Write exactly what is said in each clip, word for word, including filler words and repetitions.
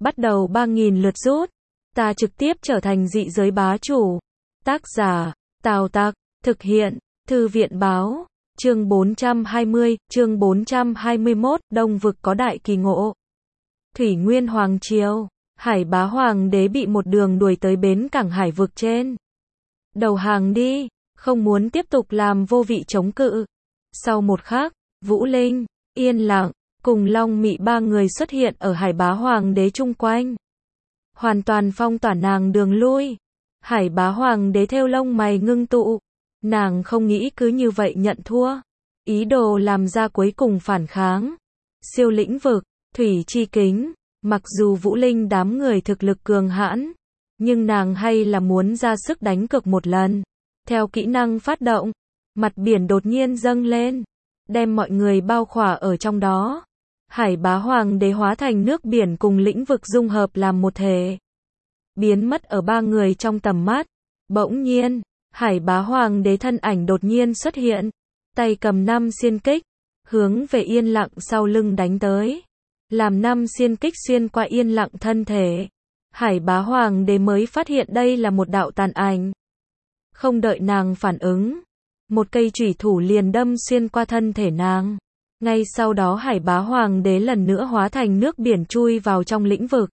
bắt đầu ba nghìn lượt rút. Ta trực tiếp trở thành dị giới bá chủ. Tác giả, Tào Tặc, thực hiện, Thư viện báo, chương bốn trăm hai mươi, chương bốn trăm hai mươi mốt, Đông vực có đại kỳ ngộ. Thủy Nguyên Hoàng Triều, Hải Bá Hoàng đế bị một đường đuổi tới bến cảng hải vực trên. Đầu hàng đi, không muốn tiếp tục làm vô vị chống cự. Sau một khắc, Vũ Linh, Yên Lặng, cùng Long Mị ba người xuất hiện ở Hải Bá Hoàng đế chung quanh. Hoàn toàn phong tỏa nàng đường lui. Hải Bá Hoàng đế theo lông mày ngưng tụ. Nàng không nghĩ cứ như vậy nhận thua. Ý đồ làm ra cuối cùng phản kháng. Siêu lĩnh vực, thủy chi kính. Mặc dù Vũ Linh đám người thực lực cường hãn, nhưng nàng hay là muốn ra sức đánh cược một lần. Theo kỹ năng phát động, mặt biển đột nhiên dâng lên, đem mọi người bao khỏa ở trong đó. Hải Bá Hoàng đế hóa thành nước biển cùng lĩnh vực dung hợp làm một thể, biến mất ở ba người trong tầm mắt. Bỗng nhiên, Hải Bá Hoàng đế thân ảnh đột nhiên xuất hiện, tay cầm năm xiên kích, hướng về Yên Lặng sau lưng đánh tới. Làm năm xiên kích xuyên qua Yên Lặng thân thể, Hải Bá Hoàng đế mới phát hiện đây là một đạo tàn ảnh. Không đợi nàng phản ứng, một cây chủy thủ liền đâm xuyên qua thân thể nàng. Ngay sau đó Hải Bá Hoàng đế lần nữa hóa thành nước biển chui vào trong lĩnh vực.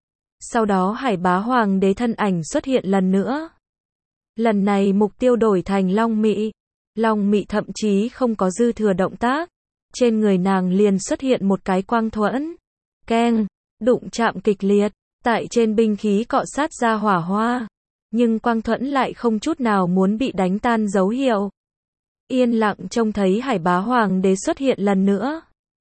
Sau đó Hải Bá Hoàng đế thân ảnh xuất hiện lần nữa. Lần này mục tiêu đổi thành Long Mị. Long Mị thậm chí không có dư thừa động tác. Trên người nàng liền xuất hiện một cái quang thuẫn. Keng, đụng chạm kịch liệt, tại trên binh khí cọ sát ra hỏa hoa. Nhưng quang thuẫn lại không chút nào muốn bị đánh tan dấu hiệu. Yên Lặng trông thấy Hải Bá Hoàng đế xuất hiện lần nữa.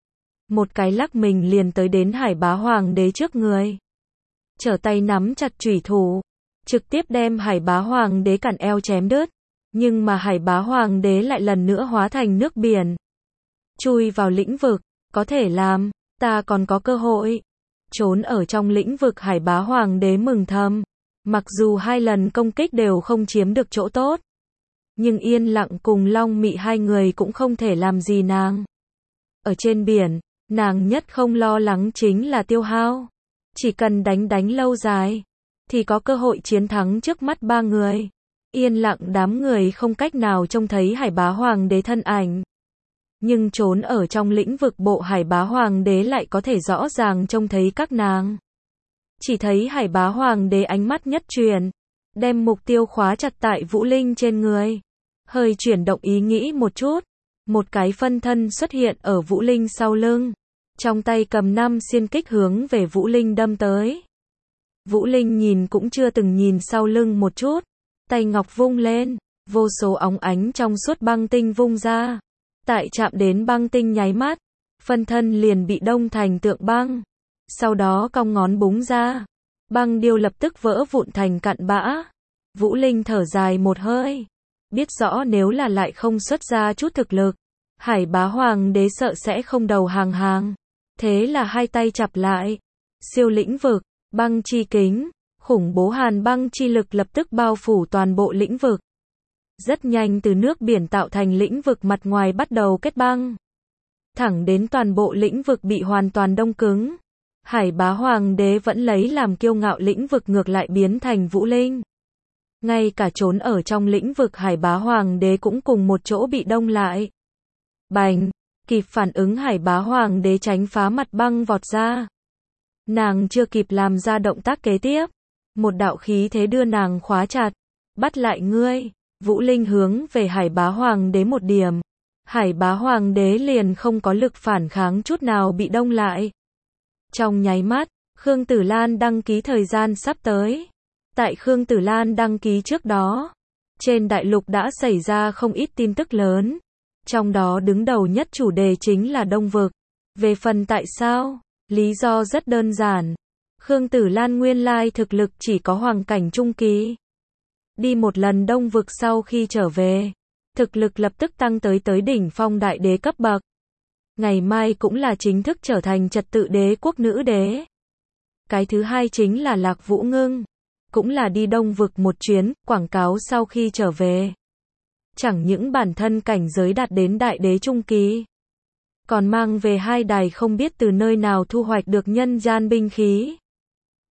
Một cái lắc mình liền tới đến Hải Bá Hoàng đế trước người. Trở tay nắm chặt chủy thủ, trực tiếp đem Hải Bá Hoàng đế cản eo chém đứt. Nhưng mà Hải Bá Hoàng đế lại lần nữa hóa thành nước biển, chui vào lĩnh vực. Có thể làm, ta còn có cơ hội. Trốn ở trong lĩnh vực Hải Bá Hoàng đế mừng thầm. Mặc dù hai lần công kích đều không chiếm được chỗ tốt, nhưng Yên Lặng cùng Long Mị hai người cũng không thể làm gì nàng. Ở trên biển, nàng nhất không lo lắng chính là tiêu hao. Chỉ cần đánh đánh lâu dài, thì có cơ hội chiến thắng trước mắt ba người. Yên Lặng đám người không cách nào trông thấy Hải Bá Hoàng đế thân ảnh. Nhưng trốn ở trong lĩnh vực bộ Hải Bá Hoàng đế lại có thể rõ ràng trông thấy các nàng. Chỉ thấy Hải Bá Hoàng đế ánh mắt nhất chuyển, đem mục tiêu khóa chặt tại Vũ Linh trên người. Hơi chuyển động ý nghĩ một chút, một cái phân thân xuất hiện ở Vũ Linh sau lưng. Trong tay cầm năm xiên kích hướng về Vũ Linh đâm tới. Vũ Linh nhìn cũng chưa từng nhìn sau lưng một chút. Tay ngọc vung lên, vô số óng ánh trong suốt băng tinh vung ra. Tại chạm đến băng tinh nháy mắt, phân thân liền bị đông thành tượng băng. Sau đó cong ngón búng ra, băng điêu lập tức vỡ vụn thành cặn bã. Vũ Linh thở dài một hơi, biết rõ nếu là lại không xuất ra chút thực lực, Hải Bá Hoàng đế sợ sẽ không đầu hàng hàng. Thế là hai tay chặp lại, siêu lĩnh vực, băng chi kính, khủng bố hàn băng chi lực lập tức bao phủ toàn bộ lĩnh vực. Rất nhanh từ nước biển tạo thành lĩnh vực mặt ngoài bắt đầu kết băng. Thẳng đến toàn bộ lĩnh vực bị hoàn toàn đông cứng. Hải Bá Hoàng đế vẫn lấy làm kiêu ngạo lĩnh vực ngược lại biến thành Vũ Linh. Ngay cả trốn ở trong lĩnh vực Hải Bá Hoàng đế cũng cùng một chỗ bị đông lại. Bành, kịp phản ứng Hải Bá Hoàng đế tránh phá mặt băng vọt ra. Nàng chưa kịp làm ra động tác kế tiếp. Một đạo khí thế đưa nàng khóa chặt. Bắt lại ngươi. Vũ Linh hướng về Hải Bá Hoàng đế một điểm. Hải Bá Hoàng đế liền không có lực phản kháng chút nào bị đông lại. Trong nháy mắt, Khương Tử Lan đăng ký thời gian sắp tới. Tại Khương Tử Lan đăng ký trước đó, trên đại lục đã xảy ra không ít tin tức lớn. Trong đó đứng đầu nhất chủ đề chính là Đông vực. Về phần tại sao, lý do rất đơn giản. Khương Tử Lan nguyên lai thực lực chỉ có hoàng cảnh trung kỳ. Đi một lần Đông vực sau khi trở về, thực lực lập tức tăng tới tới đỉnh phong đại đế cấp bậc. Ngày mai cũng là chính thức trở thành trật tự đế quốc nữ đế. Cái thứ hai chính là Lạc Vũ Ngưng, cũng là đi Đông vực một chuyến, quảng cáo sau khi trở về. Chẳng những bản thân cảnh giới đạt đến đại đế trung kỳ, còn mang về hai đài không biết từ nơi nào thu hoạch được nhân gian binh khí.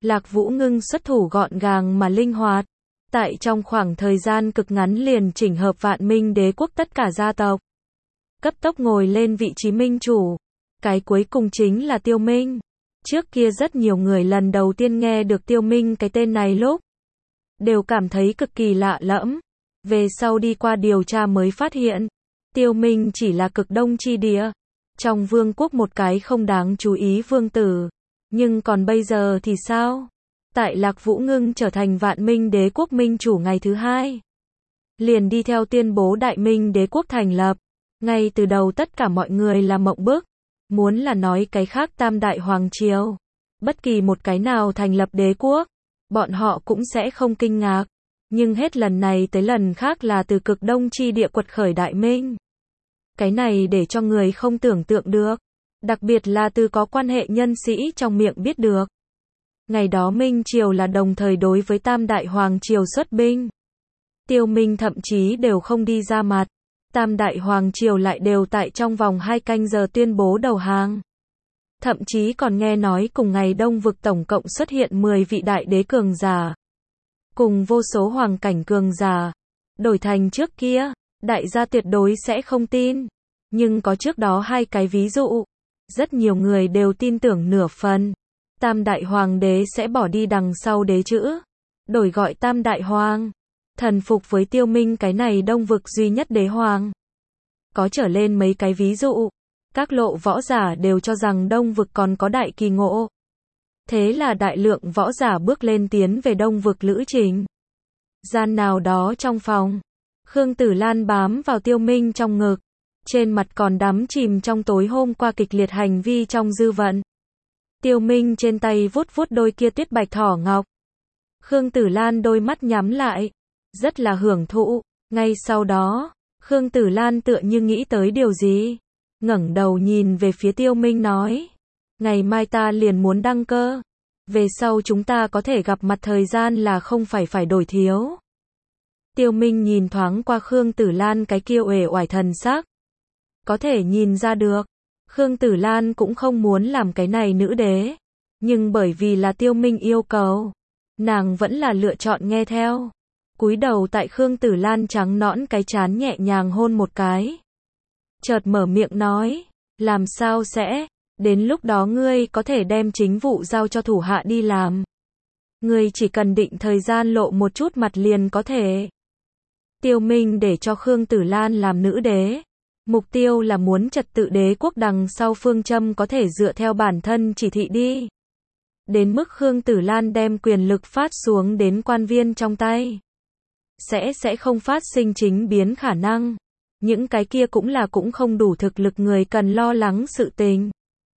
Lạc Vũ Ngưng xuất thủ gọn gàng mà linh hoạt. Tại trong khoảng thời gian cực ngắn liền chỉnh hợp Vạn Minh Đế quốc tất cả gia tộc. Cấp tốc ngồi lên vị trí minh chủ. Cái cuối cùng chính là Tiêu Minh. Trước kia rất nhiều người lần đầu tiên nghe được Tiêu Minh cái tên này lúc đều cảm thấy cực kỳ lạ lẫm. Về sau đi qua điều tra mới phát hiện, Tiêu Minh chỉ là cực đông chi địa. Trong vương quốc một cái không đáng chú ý vương tử. Nhưng còn bây giờ thì sao? Tại Lạc Vũ Ngưng trở thành Vạn Minh Đế quốc minh chủ ngày thứ hai. Liền đi theo tuyên bố Đại Minh Đế quốc thành lập. Ngay từ đầu tất cả mọi người là mộng bức. Muốn là nói cái khác Tam Đại Hoàng Triều. Bất kỳ một cái nào thành lập đế quốc. Bọn họ cũng sẽ không kinh ngạc. Nhưng hết lần này tới lần khác là từ cực đông chi địa quật khởi Đại Minh. Cái này để cho người không tưởng tượng được. Đặc biệt là từ có quan hệ nhân sĩ trong miệng biết được. Ngày đó Minh Triều là đồng thời đối với Tam Đại Hoàng Triều xuất binh. Tiêu Minh thậm chí đều không đi ra mặt. Tam Đại Hoàng Triều lại đều tại trong vòng hai canh giờ tuyên bố đầu hàng. Thậm chí còn nghe nói cùng ngày Đông vực tổng cộng xuất hiện mười vị đại đế cường giả. Cùng vô số hoàng cảnh cường giả. Đổi thành trước kia, đại gia tuyệt đối sẽ không tin. Nhưng có trước đó hai cái ví dụ. Rất nhiều người đều tin tưởng nửa phần. Tam Đại Hoàng đế sẽ bỏ đi đằng sau đế chữ. Đổi gọi Tam Đại Hoàng. Thần phục với Tiêu Minh cái này Đông vực duy nhất đế hoàng. Có trở lên mấy cái ví dụ. Các lộ võ giả đều cho rằng Đông vực còn có đại kỳ ngộ. Thế là đại lượng võ giả bước lên tiến về Đông vực lữ trình. Gian nào đó trong phòng. Khương Tử Lan bám vào Tiêu Minh trong ngực. Trên mặt còn đắm chìm trong tối hôm qua kịch liệt hành vi trong dư vận. Tiêu Minh trên tay vuốt vuốt đôi kia tuyết bạch thỏ ngọc. Khương Tử Lan đôi mắt nhắm lại. Rất là hưởng thụ. Ngay sau đó, Khương Tử Lan tựa như nghĩ tới điều gì. Ngẩng đầu nhìn về phía Tiêu Minh nói. Ngày mai ta liền muốn đăng cơ. Về sau chúng ta có thể gặp mặt thời gian là không phải phải đổi thiếu. Tiêu Minh nhìn thoáng qua Khương Tử Lan cái kia uể oải thần sắc. Có thể nhìn ra được. Khương Tử Lan cũng không muốn làm cái này nữ đế. Nhưng bởi vì là Tiêu Minh yêu cầu. Nàng vẫn là lựa chọn nghe theo. Cúi đầu tại Khương Tử Lan trắng nõn cái trán nhẹ nhàng hôn một cái. Chợt mở miệng nói. Làm sao sẽ? Đến lúc đó ngươi có thể đem chính vụ giao cho thủ hạ đi làm. Ngươi chỉ cần định thời gian lộ một chút mặt liền có thể. Tiêu Minh để cho Khương Tử Lan làm nữ đế. Mục tiêu là muốn trật tự đế quốc đằng sau phương châm có thể dựa theo bản thân chỉ thị đi. Đến mức Khương Tử Lan đem quyền lực phát xuống đến quan viên trong tay. Sẽ sẽ không phát sinh chính biến khả năng. Những cái kia cũng là cũng không đủ thực lực người cần lo lắng sự tình.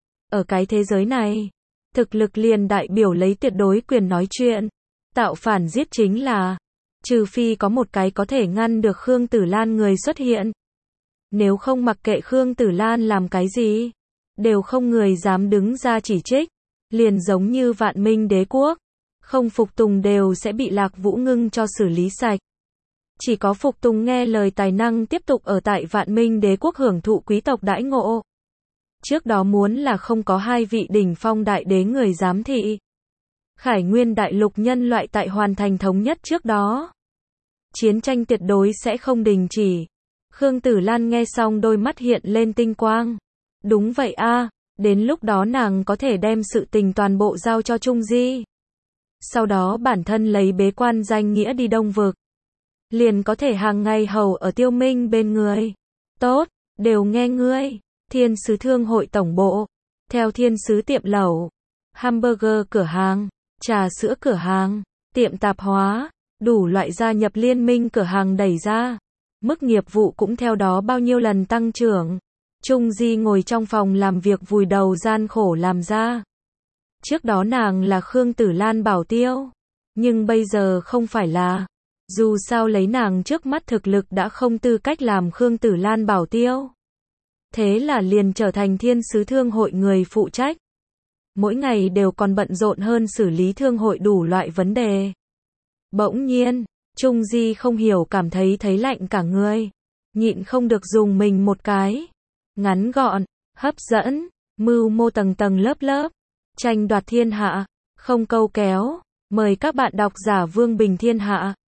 Ở cái thế giới này, thực lực liền đại biểu lấy tuyệt đối quyền nói chuyện. Tạo phản giết chính là, trừ phi có một cái có thể ngăn được Khương Tử Lan người xuất hiện. Nếu không mặc kệ Khương Tử Lan làm cái gì, đều không người dám đứng ra chỉ trích. Liền giống như Vạn Minh Đế quốc, không phục tùng đều sẽ bị Lạc Vũ Ngưng cho xử lý sạch. Chỉ có phục tùng nghe lời tài năng tiếp tục ở tại Vạn Minh Đế quốc hưởng thụ quý tộc đãi ngộ. Trước đó muốn là không có hai vị đỉnh phong đại đế người giám thị. Khải Nguyên đại lục nhân loại tại hoàn thành thống nhất trước đó. Chiến tranh tuyệt đối sẽ không đình chỉ. Khương Tử Lan nghe xong đôi mắt hiện lên tinh quang. Đúng vậy a, đến lúc đó nàng có thể đem sự tình toàn bộ giao cho Trung Di. Sau đó bản thân lấy bế quan danh nghĩa đi Đông vực. Liền có thể hàng ngày hầu ở Tiêu Minh bên người. Tốt, đều nghe ngươi. Thiên sứ thương hội tổng bộ. Theo thiên sứ tiệm lẩu. Hamburger cửa hàng. Trà sữa cửa hàng. Tiệm tạp hóa. Đủ loại gia nhập liên minh cửa hàng đẩy ra. Mức nghiệp vụ cũng theo đó bao nhiêu lần tăng trưởng. Trung Di ngồi trong phòng làm việc vùi đầu gian khổ làm ra. Trước đó nàng là Khương Tử Lan bảo tiêu. Nhưng bây giờ không phải là. Dù sao lấy nàng trước mắt thực lực đã không tư cách làm Khương Tử Lan bảo tiêu. Thế là liền trở thành thiên sứ thương hội người phụ trách. Mỗi ngày đều còn bận rộn hơn xử lý thương hội đủ loại vấn đề. Bỗng nhiên, Trung Di không hiểu cảm thấy thấy lạnh cả người. Nhịn không được dùng mình một cái. Ngắn gọn, hấp dẫn, mưu mô tầng tầng lớp lớp. Tranh đoạt thiên hạ. không câu kéo. Mời các bạn đọc giả Vương Bình Thiên Hạ